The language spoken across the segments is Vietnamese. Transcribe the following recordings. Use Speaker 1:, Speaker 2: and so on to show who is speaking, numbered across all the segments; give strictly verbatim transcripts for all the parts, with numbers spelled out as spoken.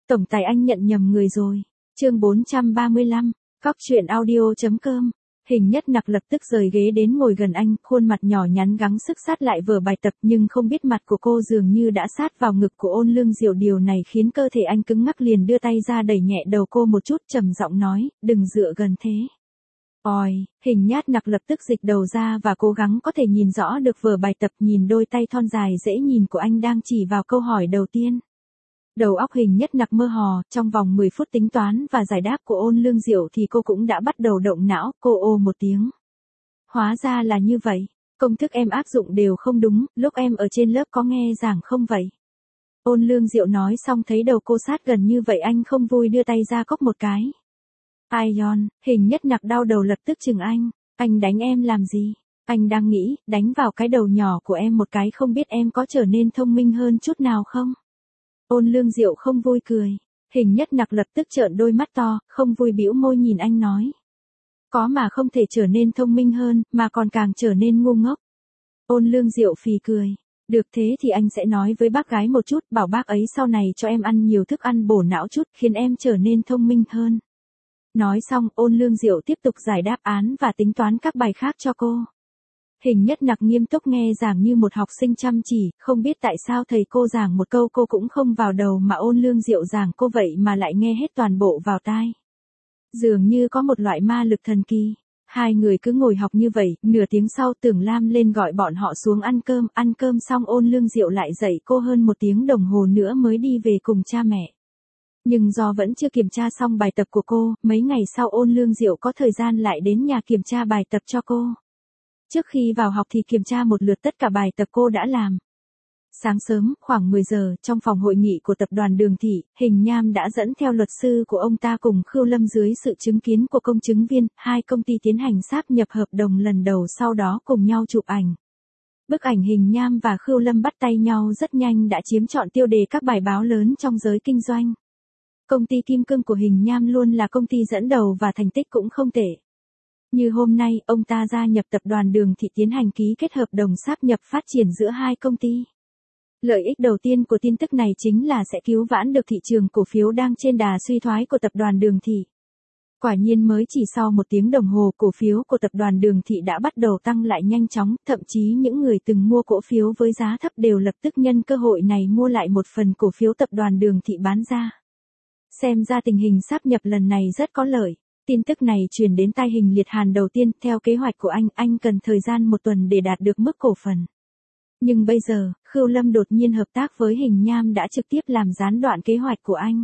Speaker 1: Tổng tài anh nhận nhầm người rồi. Chương bốn trăm ba mươi lăm, Cóc truyện audio chấm com. Hình Nhất Nặc lập tức rời ghế đến ngồi gần anh, khuôn mặt nhỏ nhắn gắng sức sát lại vở bài tập, nhưng không biết mặt của cô dường như đã sát vào ngực của Ôn Lương Diệu, điều này khiến cơ thể anh cứng ngắc, liền đưa tay ra đẩy nhẹ đầu cô một chút, trầm giọng nói, đừng dựa gần thế. Ôi, Hình Nhất Nặc lập tức dịch đầu ra và cố gắng có thể nhìn rõ được vở bài tập, nhìn đôi tay thon dài dễ nhìn của anh đang chỉ vào câu hỏi đầu tiên. Đầu óc Hình Nhất Nặc mơ hồ, trong vòng mười phút tính toán và giải đáp của Ôn Lương Diệu thì cô cũng đã bắt đầu động não, cô ô một tiếng. Hóa ra là như vậy, công thức em áp dụng đều không đúng, lúc em ở trên lớp có nghe giảng không vậy? Ôn Lương Diệu nói xong thấy đầu cô sát gần như vậy anh không vui đưa tay ra cốc một cái. Ai yon, Hình Nhất Nặc đau đầu lập tức chừng anh, anh đánh em làm gì? Anh đang nghĩ, đánh vào cái đầu nhỏ của em một cái không biết em có trở nên thông minh hơn chút nào không? Ôn Lương Diệu không vui cười. Hình Nhất Nặc lập tức trợn đôi mắt to, không vui bĩu môi nhìn anh nói. Có mà không thể trở nên thông minh hơn, mà còn càng trở nên ngu ngốc. Ôn Lương Diệu phì cười. Được thế thì anh sẽ nói với bác gái một chút, bảo bác ấy sau này cho em ăn nhiều thức ăn bổ não chút, khiến em trở nên thông minh hơn. Nói xong, Ôn Lương Diệu tiếp tục giải đáp án và tính toán các bài khác cho cô. Hình Nhất Nặc nghiêm túc nghe giảng như một học sinh chăm chỉ, không biết tại sao thầy cô giảng một câu cô cũng không vào đầu mà Ôn Lương Diệu giảng cô vậy mà lại nghe hết toàn bộ vào tai. Dường như có một loại ma lực thần kỳ. Hai người cứ ngồi học như vậy, nửa tiếng sau Tưởng Lam lên gọi bọn họ xuống ăn cơm, ăn cơm xong Ôn Lương Diệu lại dạy cô hơn một tiếng đồng hồ nữa mới đi về cùng cha mẹ. Nhưng do vẫn chưa kiểm tra xong bài tập của cô, mấy ngày sau Ôn Lương Diệu có thời gian lại đến nhà kiểm tra bài tập cho cô. Trước khi vào học thì kiểm tra một lượt tất cả bài tập cô đã làm. Sáng sớm, khoảng mười giờ, trong phòng hội nghị của tập đoàn Đường Thị, Hình Nham đã dẫn theo luật sư của ông ta cùng Khưu Lâm dưới sự chứng kiến của công chứng viên, hai công ty tiến hành sáp nhập hợp đồng lần đầu, sau đó cùng nhau chụp ảnh. Bức ảnh Hình Nham và Khưu Lâm bắt tay nhau rất nhanh đã chiếm trọn tiêu đề các bài báo lớn trong giới kinh doanh. Công ty Kim Cương của Hình Nham luôn là công ty dẫn đầu và thành tích cũng không tệ. Như hôm nay, ông ta gia nhập tập đoàn Đường Thị tiến hành ký kết hợp đồng sáp nhập phát triển giữa hai công ty. Lợi ích đầu tiên của tin tức này chính là sẽ cứu vãn được thị trường cổ phiếu đang trên đà suy thoái của tập đoàn Đường Thị. Quả nhiên mới chỉ sau một tiếng đồng hồ, cổ phiếu của tập đoàn Đường Thị đã bắt đầu tăng lại nhanh chóng, thậm chí những người từng mua cổ phiếu với giá thấp đều lập tức nhân cơ hội này mua lại một phần cổ phiếu tập đoàn Đường Thị bán ra. Xem ra tình hình sáp nhập lần này rất có lợi. Tin tức này truyền đến tai Hình Liệt Hàn đầu tiên, theo kế hoạch của anh, anh cần thời gian một tuần để đạt được mức cổ phần. Nhưng bây giờ, Khưu Lâm đột nhiên hợp tác với Hình Nham đã trực tiếp làm gián đoạn kế hoạch của anh.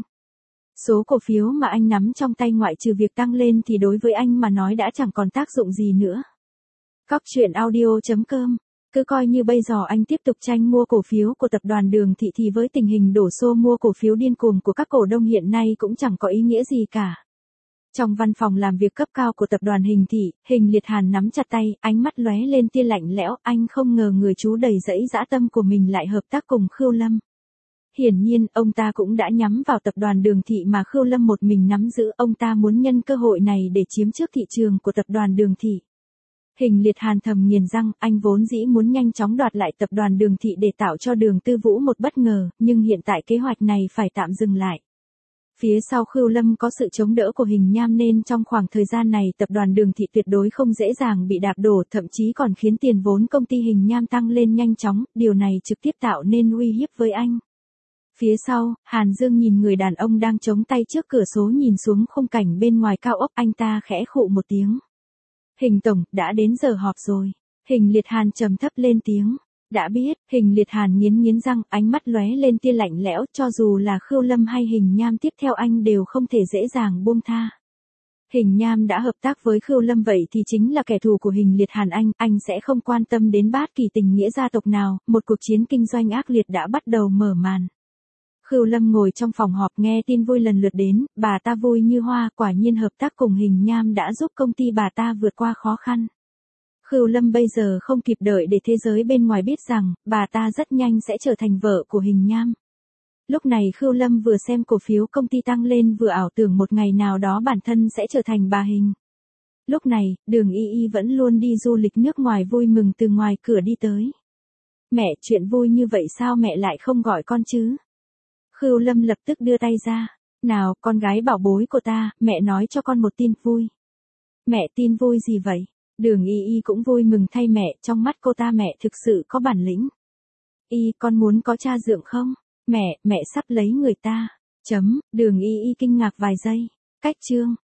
Speaker 1: Số cổ phiếu mà anh nắm trong tay ngoại trừ việc tăng lên thì đối với anh mà nói đã chẳng còn tác dụng gì nữa. Cóc truyện audio chấm com. Cứ coi như bây giờ anh tiếp tục tranh mua cổ phiếu của tập đoàn Đường Thị thì với tình hình đổ xô mua cổ phiếu điên cuồng của các cổ đông hiện nay cũng chẳng có ý nghĩa gì cả. Trong văn phòng làm việc cấp cao của tập đoàn Hình Thị, Hình Liệt Hàn nắm chặt tay, ánh mắt lóe lên tia lạnh lẽo, anh không ngờ người chú đầy dẫy dã tâm của mình lại hợp tác cùng Khưu Lâm. Hiển nhiên, ông ta cũng đã nhắm vào tập đoàn Đường Thị mà Khưu Lâm một mình nắm giữ, ông ta muốn nhân cơ hội này để chiếm trước thị trường của tập đoàn Đường Thị. Hình Liệt Hàn thầm nghiền răng, anh vốn dĩ muốn nhanh chóng đoạt lại tập đoàn Đường Thị để tạo cho Đường Tư Vũ một bất ngờ, nhưng hiện tại kế hoạch này phải tạm dừng lại. Phía sau Khưu Lâm có sự chống đỡ của Hình Nham nên trong khoảng thời gian này tập đoàn Đường Thị tuyệt đối không dễ dàng bị đạp đổ, thậm chí còn khiến tiền vốn công ty Hình Nham tăng lên nhanh chóng, điều này trực tiếp tạo nên uy hiếp với anh. Phía sau, Hàn Dương nhìn người đàn ông đang chống tay trước cửa sổ nhìn xuống khung cảnh bên ngoài cao ốc, anh ta khẽ khụ một tiếng. Hình tổng, đã đến giờ họp rồi. Hình Liệt Hàn trầm thấp lên tiếng. Đã biết, Hình Liệt Hàn nghiến nghiến răng, ánh mắt lóe lên tia lạnh lẽo, cho dù là Khưu Lâm hay Hình Nham tiếp theo anh đều không thể dễ dàng buông tha. Hình Nham đã hợp tác với Khưu Lâm vậy thì chính là kẻ thù của Hình Liệt Hàn anh, anh sẽ không quan tâm đến bất kỳ tình nghĩa gia tộc nào, một cuộc chiến kinh doanh ác liệt đã bắt đầu mở màn. Khưu Lâm ngồi trong phòng họp nghe tin vui lần lượt đến, bà ta vui như hoa, quả nhiên hợp tác cùng Hình Nham đã giúp công ty bà ta vượt qua khó khăn. Khưu Lâm bây giờ không kịp đợi để thế giới bên ngoài biết rằng, bà ta rất nhanh sẽ trở thành vợ của Hình Nham. Lúc này Khưu Lâm vừa xem cổ phiếu công ty tăng lên vừa ảo tưởng một ngày nào đó bản thân sẽ trở thành bà Hình. Lúc này, Đường Y Y vẫn luôn đi du lịch nước ngoài vui mừng từ ngoài cửa đi tới. Mẹ, chuyện vui như vậy sao mẹ lại không gọi con chứ? Khưu Lâm lập tức đưa tay ra. Nào, con gái bảo bối của ta, mẹ nói cho con một tin vui. Mẹ tin vui gì vậy? Đường Y Y cũng vui mừng thay mẹ, trong mắt cô ta mẹ thực sự có bản lĩnh. Y, con muốn có cha dượng không? Mẹ, mẹ sắp lấy người ta. Chấm, Đường Y Y kinh ngạc vài giây. Cách chương.